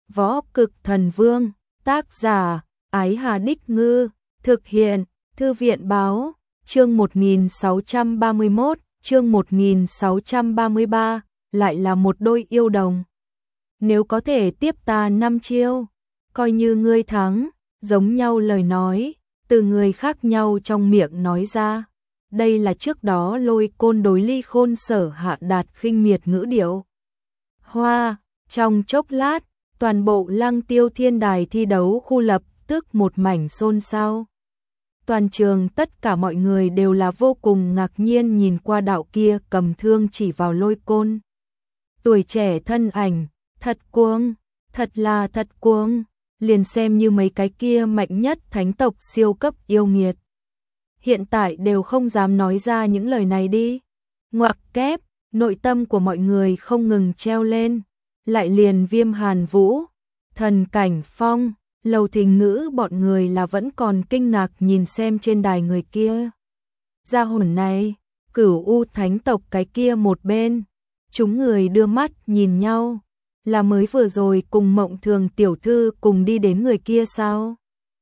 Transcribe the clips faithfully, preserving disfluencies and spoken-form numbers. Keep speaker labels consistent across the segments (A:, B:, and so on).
A: Võ Cực Thần Vương, tác giả, Ái Hà Đích Ngư, thực hiện, Thư viện Báo, chương một nghìn sáu trăm ba mươi mốt, chương một nghìn sáu trăm ba mươi ba, lại là một đôi yêu đồng. Nếu có thể tiếp ta năm chiêu, coi như ngươi thắng, giống nhau lời nói, từ người khác nhau trong miệng nói ra. Đây là trước đó Lôi Côn đối Ly Khôn Sở hạ đạt khinh miệt ngữ điệu. Hoa, trong chốc lát, toàn bộ Lăng Tiêu Thiên Đài thi đấu khu lập tức một mảnh xôn xao. Toàn trường tất cả mọi người đều là vô cùng ngạc nhiên nhìn qua đạo kia cầm thương chỉ vào Lôi Côn. Tuổi trẻ thân ảnh, thật cuồng, thật là thật cuồng, liền xem như mấy cái kia mạnh nhất thánh tộc siêu cấp yêu nghiệt. Hiện tại đều không dám nói ra những lời này đi. Ngoặc kép, nội tâm của mọi người không ngừng treo lên. Lại liền Viêm Hàn Vũ, Thần Cảnh Phong, Lầu Thình Ngữ bọn người là vẫn còn kinh ngạc nhìn xem trên đài người kia. Gia hồn này, Cửu U thánh tộc cái kia một bên. Chúng người đưa mắt nhìn nhau. Là mới vừa rồi cùng Mộng Thường tiểu thư cùng đi đến người kia sao?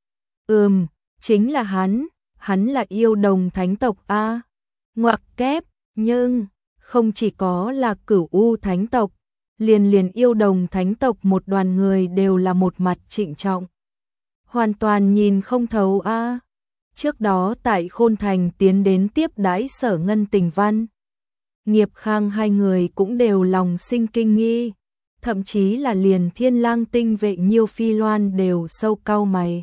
A: Ừm, chính là hắn. Hắn là yêu đồng thánh tộc A. Ngoặc kép, nhưng không chỉ có là Cửu U thánh tộc, liền liền yêu đồng thánh tộc một đoàn người đều là một mặt trịnh trọng. Hoàn toàn nhìn không thấu A. Trước đó tại Khôn Thành tiến đến tiếp đãi Sở Ngân Tình Văn. Nghiệp Khang hai người cũng đều lòng sinh kinh nghi, thậm chí là liền Thiên Lang tinh vệ Nhiêu Phi Loan đều sâu cau mày.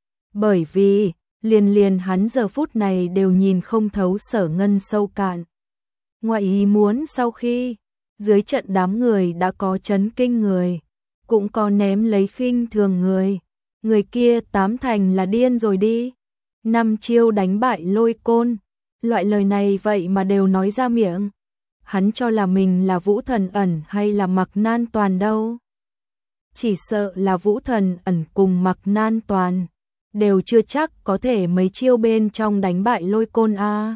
A: Bởi vì liền liền hắn giờ phút này đều nhìn không thấu Sở Ngân sâu cạn. Ngoài ý muốn sau khi, dưới trận đám người đã có chấn kinh người, cũng có ném lấy khinh thường người. Người kia tám thành là điên rồi đi. Năm chiêu đánh bại Lôi Côn, loại lời này vậy mà đều nói ra miệng. Hắn cho là mình là Vũ Thần Ẩn hay là Mạc Nan Toàn đâu. Chỉ sợ là Vũ Thần Ẩn cùng Mạc Nan Toàn đều chưa chắc có thể mấy chiêu bên trong đánh bại Lôi Côn a.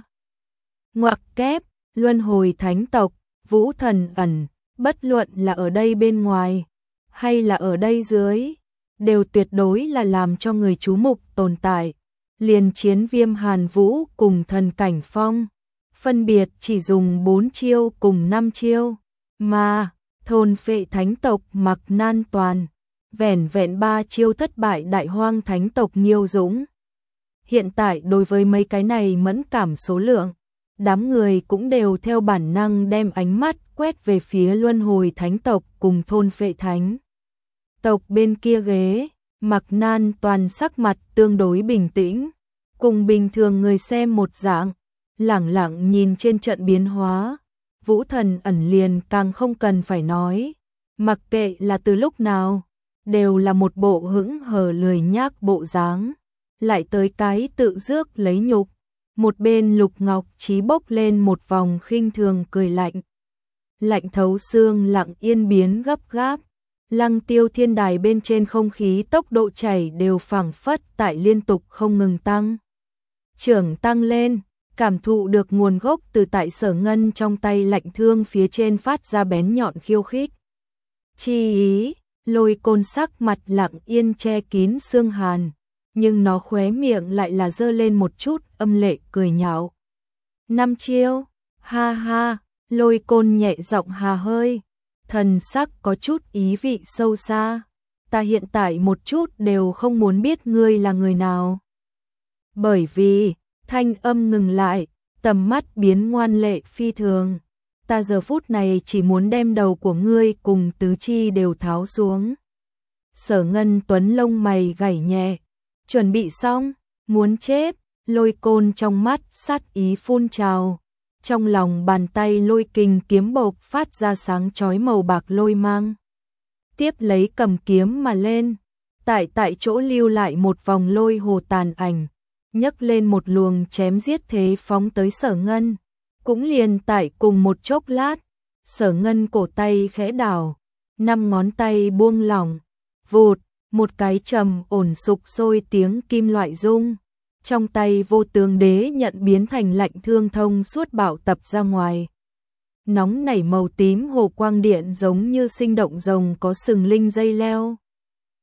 A: Ngoặc kép, luân hồi thánh tộc, Vũ Thần Ẩn, bất luận là ở đây bên ngoài hay là ở đây dưới, đều tuyệt đối là làm cho người chú mục tồn tại. Liền chiến Viêm Hàn Vũ cùng Thần Cảnh Phong, phân biệt chỉ dùng bốn chiêu cùng năm chiêu, mà thôn phệ thánh tộc Mạc Nan Toàn vẻn vẹn ba chiêu thất bại Đại Hoang thánh tộc Nhiêu Dũng. Hiện tại đối với mấy cái này mẫn cảm số lượng, đám người cũng đều theo bản năng đem ánh mắt quét về phía luân hồi thánh tộc cùng thôn phệ thánh tộc bên kia ghế. Mạc Nan Toàn sắc mặt tương đối bình tĩnh, cùng bình thường người xem một dạng, lẳng lặng nhìn trên trận biến hóa. Vũ Thần Ẩn liền càng không cần phải nói, mặc kệ là từ lúc nào, đều là một bộ hững hờ lười nhác bộ dáng, lại tới cái tự rước lấy nhục. Một bên Lục Ngọc Trí bốc lên một vòng khinh thường cười lạnh. Lạnh thấu xương lặng yên biến gấp gáp. Lăng Tiêu Thiên Đài bên trên không khí tốc độ chảy đều phảng phất tại liên tục không ngừng tăng. Trưởng tăng lên, cảm thụ được nguồn gốc từ tại Sở Ngân trong tay lạnh thương phía trên phát ra bén nhọn khiêu khích. Chi ý, Lôi Côn sắc mặt lặng yên che kín xương hàn, nhưng nó khóe miệng lại là giơ lên một chút âm lệ cười nhạo. Năm chiêu, ha ha, Lôi Côn nhẹ giọng hà hơi, thần sắc có chút ý vị sâu xa. Ta hiện tại một chút đều không muốn biết ngươi là người nào. Bởi vì, thanh âm ngừng lại, tầm mắt biến ngoan lệ phi thường. Ta giờ phút này chỉ muốn đem đầu của ngươi cùng tứ chi đều tháo xuống. Sở Ngân Tuấn lông mày gảy nhẹ. Chuẩn bị xong, muốn chết. Lôi Côn trong mắt sát ý phun trào. Trong lòng bàn tay lôi kình kiếm bộc phát ra sáng chói màu bạc lôi mang. Tiếp lấy cầm kiếm mà lên. Tại tại chỗ lưu lại một vòng lôi hồ tàn ảnh. Nhấc lên một luồng chém giết thế phóng tới Sở Ngân. Cũng liền tại cùng một chốc lát, Sở Ngân cổ tay khẽ đảo, năm ngón tay buông lỏng, vụt, một cái trầm ổn sục sôi tiếng kim loại rung. Trong tay Vô Tướng Đế nhận biến thành lạnh thương thông suốt bảo tập ra ngoài. Nóng nảy màu tím hồ quang điện giống như sinh động rồng có sừng linh dây leo,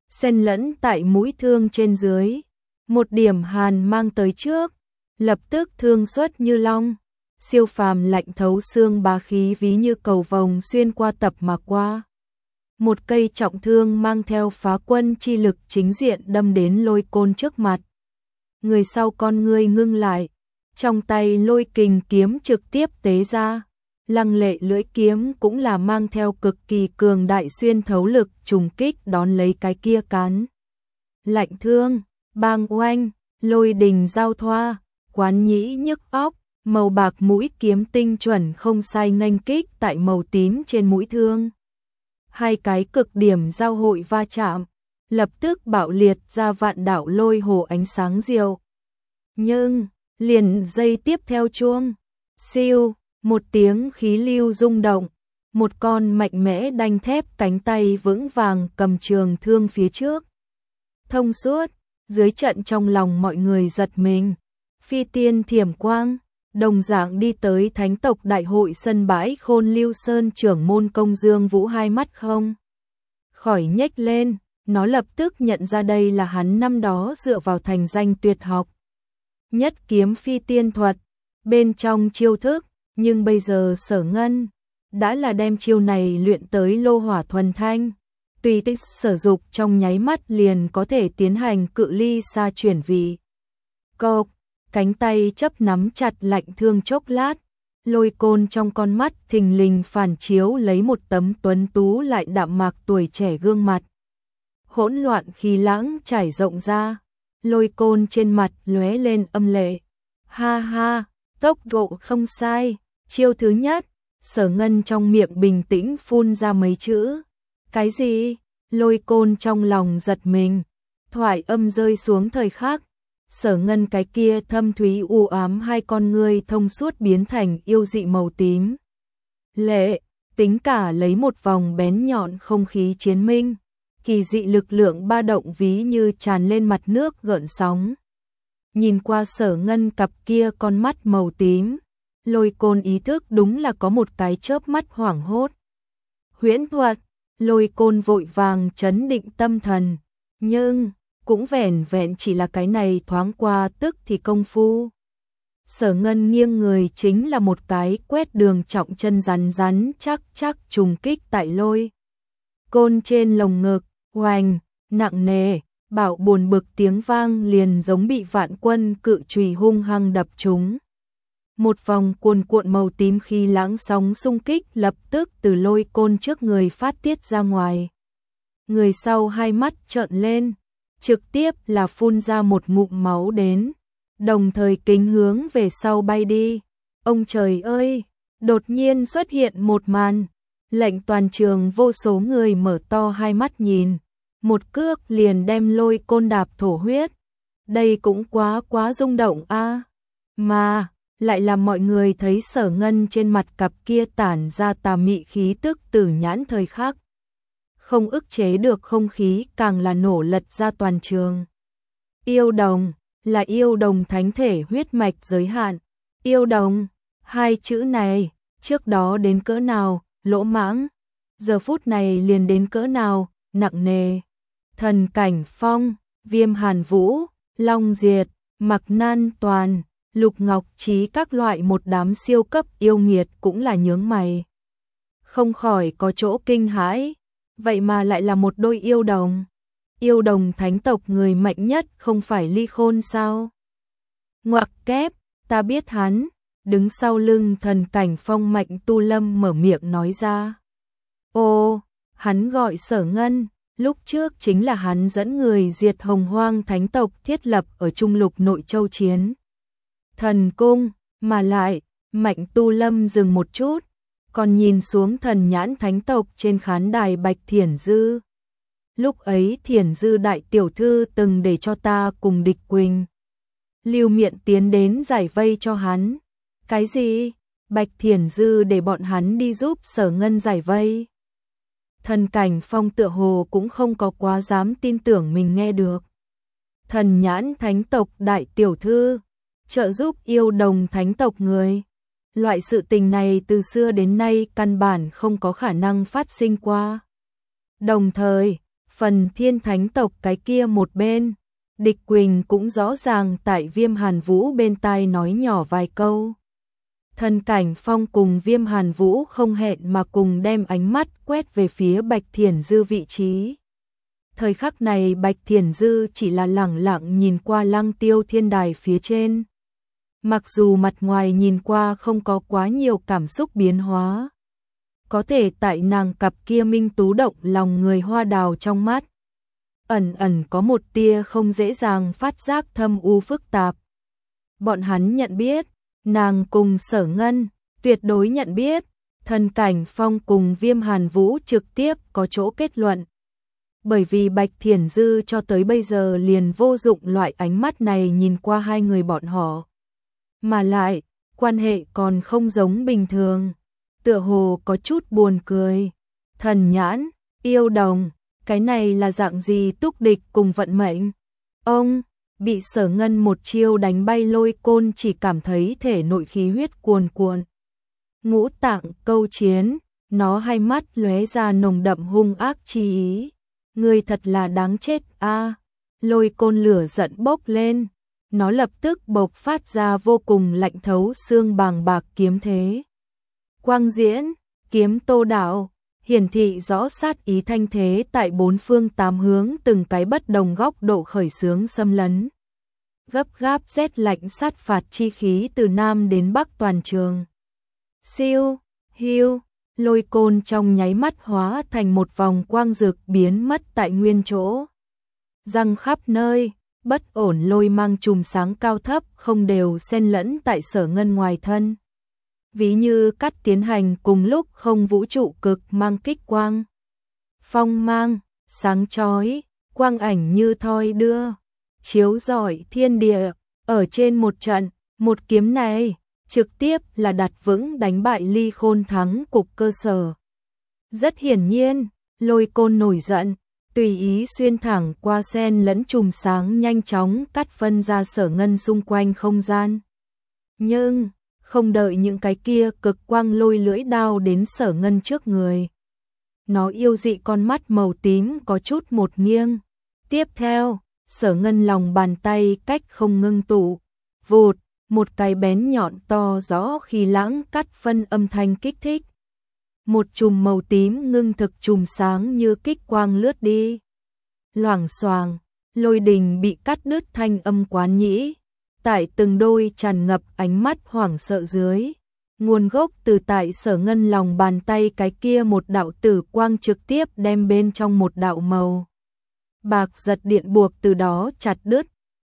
A: xen lẫn tại mũi thương trên dưới. Một điểm hàn mang tới trước, lập tức thương xuất như long, siêu phàm lạnh thấu xương bá khí ví như cầu vồng xuyên qua tập mà qua. Một cây trọng thương mang theo phá quân chi lực chính diện đâm đến Lôi Côn trước mặt. Người sau con ngươi ngưng lại, trong tay lôi kình kiếm trực tiếp tế ra. Lăng lệ lưỡi kiếm cũng là mang theo cực kỳ cường đại xuyên thấu lực trùng kích đón lấy cái kia cán. Lạnh thương, bang oanh, lôi đình giao thoa, quán nhĩ nhức óc, màu bạc mũi kiếm tinh chuẩn không sai nghênh kích tại màu tím trên mũi thương. Hai cái cực điểm giao hội va chạm, lập tức bạo liệt ra vạn đạo lôi hồ ánh sáng diệu. Nhưng, liền giây tiếp theo chuông, siêu, một tiếng khí lưu rung động, một con mạnh mẽ đanh thép cánh tay vững vàng cầm trường thương phía trước. Thông suốt, dưới trận trong lòng mọi người giật mình, phi tiên thiểm quang, đồng dạng đi tới thánh tộc đại hội sân bãi Khôn Lưu Sơn trưởng môn Công Dương Vũ hai mắt không khỏi nhếch lên, nó lập tức nhận ra đây là hắn năm đó dựa vào thành danh tuyệt học. Nhất kiếm phi tiên thuật, bên trong chiêu thức, nhưng bây giờ Sở Ngân đã là đem chiêu này luyện tới lô hỏa thuần thanh, tùy tích sử dụng trong nháy mắt liền có thể tiến hành cự ly xa chuyển vị. Cộc, cánh tay chấp nắm chặt lạnh thương chốc lát, Lôi Côn trong con mắt thình lình phản chiếu lấy một tấm tuấn tú lại đạm mạc tuổi trẻ gương mặt. Hỗn loạn khí lãng trải rộng ra, Lôi Côn trên mặt lóe lên âm lệ. Ha ha, tốc độ không sai, chiêu thứ nhất, Sở Ngân trong miệng bình tĩnh phun ra mấy chữ. Cái gì? Lôi Côn trong lòng giật mình, thoại âm rơi xuống thời khắc. Sở Ngân cái kia thâm thúy u ám hai con ngươi thông suốt biến thành yêu dị màu tím. Lệ, tính cả lấy một vòng bén nhọn không khí chiến minh, kỳ dị lực lượng ba động ví như tràn lên mặt nước gợn sóng. Nhìn qua Sở Ngân cặp kia con mắt màu tím, Lôi Côn ý thức đúng là có một cái chớp mắt hoảng hốt. Huyễn thuật, Lôi Côn vội vàng trấn định tâm thần, nhưng cũng vẻn vẹn chỉ là cái này thoáng qua tức thì công phu. Sở Ngân nghiêng người chính là một cái quét đường trọng chân rắn rắn chắc chắc trùng kích tại Lôi Côn trên lồng ngực, oành, nặng nề, bạo buồn bực tiếng vang liền giống bị vạn quân cự chùy hung hăng đập trúng. Một vòng cuồn cuộn màu tím khí lãng sóng xung kích lập tức từ Lôi Côn trước người phát tiết ra ngoài. Người sau hai mắt trợn lên, trực tiếp là phun ra một ngụm máu đến, đồng thời kính hướng về sau bay đi. Ông trời ơi, đột nhiên xuất hiện một màn, lệnh toàn trường vô số người mở to hai mắt nhìn, một cước liền đem Lôi Côn đạp thổ huyết. Đây cũng quá quá rung động a, à. Mà lại làm mọi người thấy Sở Ngân trên mặt cặp kia tản ra tà mị khí tức tử nhãn thời khắc. Không ức chế được không khí càng là nổ lật ra toàn trường. Yêu đồng, là yêu đồng thánh thể huyết mạch giới hạn. Yêu đồng, hai chữ này, trước đó đến cỡ nào, lỗ mãng, giờ phút này liền đến cỡ nào, nặng nề. Thần Cảnh Phong, Viêm Hàn Vũ, Long Diệt, Mặc Nan Toàn, Lục Ngọc Trí các loại một đám siêu cấp yêu nghiệt cũng là nhướng mày. Không khỏi có chỗ kinh hãi, vậy mà lại là một đôi yêu đồng. Yêu đồng thánh tộc người mạnh nhất không phải Ly Khôn sao? Ngoặc kép, ta biết hắn, đứng sau lưng Thần Cảnh Phong Mạnh Tu Lâm mở miệng nói ra. Ô, hắn gọi Sở Ngân, lúc trước chính là hắn dẫn người diệt Hồng Hoang thánh tộc thiết lập ở Trung Lục Nội Châu chiến Thần Cung, mà lại, Mạnh Tu Lâm dừng một chút, còn nhìn xuống thần nhãn thánh tộc trên khán đài Bạch Thiển Dư. Lúc ấy Thiển Dư đại tiểu thư từng để cho ta cùng Địch Quỳnh Lưu Miện tiến đến giải vây cho hắn. Cái gì? Bạch Thiển Dư để bọn hắn đi giúp Sở Ngân giải vây. Thần Cảnh Phong tựa hồ cũng không có quá dám tin tưởng mình nghe được. Thần nhãn thánh tộc đại tiểu thư trợ giúp yêu đồng thánh tộc người. Loại sự tình này từ xưa đến nay căn bản không có khả năng phát sinh qua. Đồng thời, Phần Thiên Thánh tộc cái kia một bên, Địch Quỳnh cũng rõ ràng tại Viêm Hàn Vũ bên tai nói nhỏ vài câu. Thần Cảnh Phong cùng Viêm Hàn Vũ không hẹn mà cùng đem ánh mắt quét về phía Bạch Thiển Dư vị trí. Thời khắc này Bạch Thiển Dư chỉ là lẳng lặng nhìn qua Lăng Tiêu Thiên Đài phía trên. Mặc dù mặt ngoài nhìn qua không có quá nhiều cảm xúc biến hóa, có thể tại nàng cặp kia minh tú động lòng người hoa đào trong mắt, ẩn ẩn có một tia không dễ dàng phát giác thâm u phức tạp. Bọn hắn nhận biết, nàng cùng Sở Ngân, tuyệt đối nhận biết, Thần Cảnh Phong cùng Viêm Hàn Vũ trực tiếp có chỗ kết luận. Bởi vì Bạch Thiển Dư cho tới bây giờ liền vô dụng loại ánh mắt này nhìn qua hai người bọn họ. Mà lại, quan hệ còn không giống bình thường, tựa hồ có chút buồn cười. Thần nhãn, yêu đồng, cái này là dạng gì túc địch cùng vận mệnh? Ông, bị Sở Ngân một chiêu đánh bay Lôi Côn chỉ cảm thấy thể nội khí huyết cuồn cuộn. Ngũ tạng câu chiến, nó hai mắt lóe ra nồng đậm hung ác chi ý. Người thật là đáng chết a. À, Lôi Côn lửa giận bốc lên, nó lập tức bộc phát ra vô cùng lạnh thấu xương bàng bạc kiếm thế. Quang diễn, kiếm tô đạo, hiển thị rõ sát ý thanh thế tại bốn phương tám hướng từng cái bất đồng góc độ khởi xướng xâm lấn. Gấp gáp rét lạnh sát phạt chi khí từ Nam đến Bắc toàn trường. Siêu, hiu, Lôi Côn trong nháy mắt hóa thành một vòng quang rực biến mất tại nguyên chỗ. Răng khắp nơi, bất ổn lôi mang chùm sáng cao thấp không đều xen lẫn tại Sở Ngân ngoài thân. Ví như cắt tiến hành cùng lúc không vũ trụ cực mang kích quang. Phong mang, sáng chói, quang ảnh như thoi đưa, chiếu rọi thiên địa, ở trên một trận, một kiếm này, trực tiếp là đặt vững đánh bại Ly Khôn thắng cục cơ sở. Rất hiển nhiên, Lôi Côn nổi giận, tùy ý xuyên thẳng qua sen lẫn chùm sáng nhanh chóng cắt phân ra Sở Ngân xung quanh không gian. Nhưng, không đợi những cái kia cực quang lôi lưỡi đao đến Sở Ngân trước người. Nó yêu dị con mắt màu tím có chút một nghiêng. Tiếp theo, Sở Ngân lòng bàn tay cách không ngưng tụ, vụt, một cái bén nhọn to rõ khi lãng cắt phân âm thanh kích thích. Một chùm màu tím ngưng thực chùm sáng như kích quang lướt đi. Loảng xoàng, lôi đình bị cắt đứt thanh âm quán nhĩ. Tại từng đôi tràn ngập ánh mắt hoảng sợ dưới, nguồn gốc từ tại Sở Ngân lòng bàn tay cái kia một đạo tử quang trực tiếp đem bên trong một đạo màu bạc giật điện buộc từ đó chặt đứt,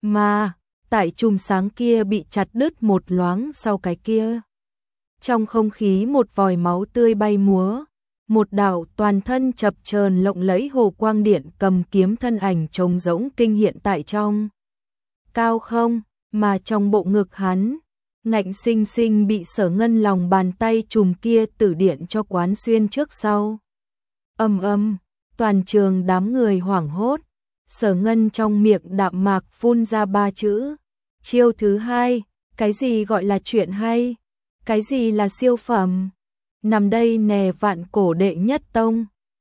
A: mà tại chùm sáng kia bị chặt đứt một loáng sau cái kia. Trong không khí một vòi máu tươi bay múa, một đạo toàn thân chập chờn lộng lẫy hồ quang điện cầm kiếm thân ảnh trống rỗng kinh hiện tại trong cao không. Mà trong bộ ngực hắn, ngạnh sinh sinh bị Sở Ngân lòng bàn tay chùm kia tử điện cho quán xuyên trước sau. Ầm ầm, toàn trường đám người hoảng hốt, Sở Ngân trong miệng đạm mạc phun ra ba chữ. Chiêu thứ hai, cái gì gọi là chuyện hay? Cái gì là siêu phẩm? Nằm đây nè vạn cổ đệ nhất tông.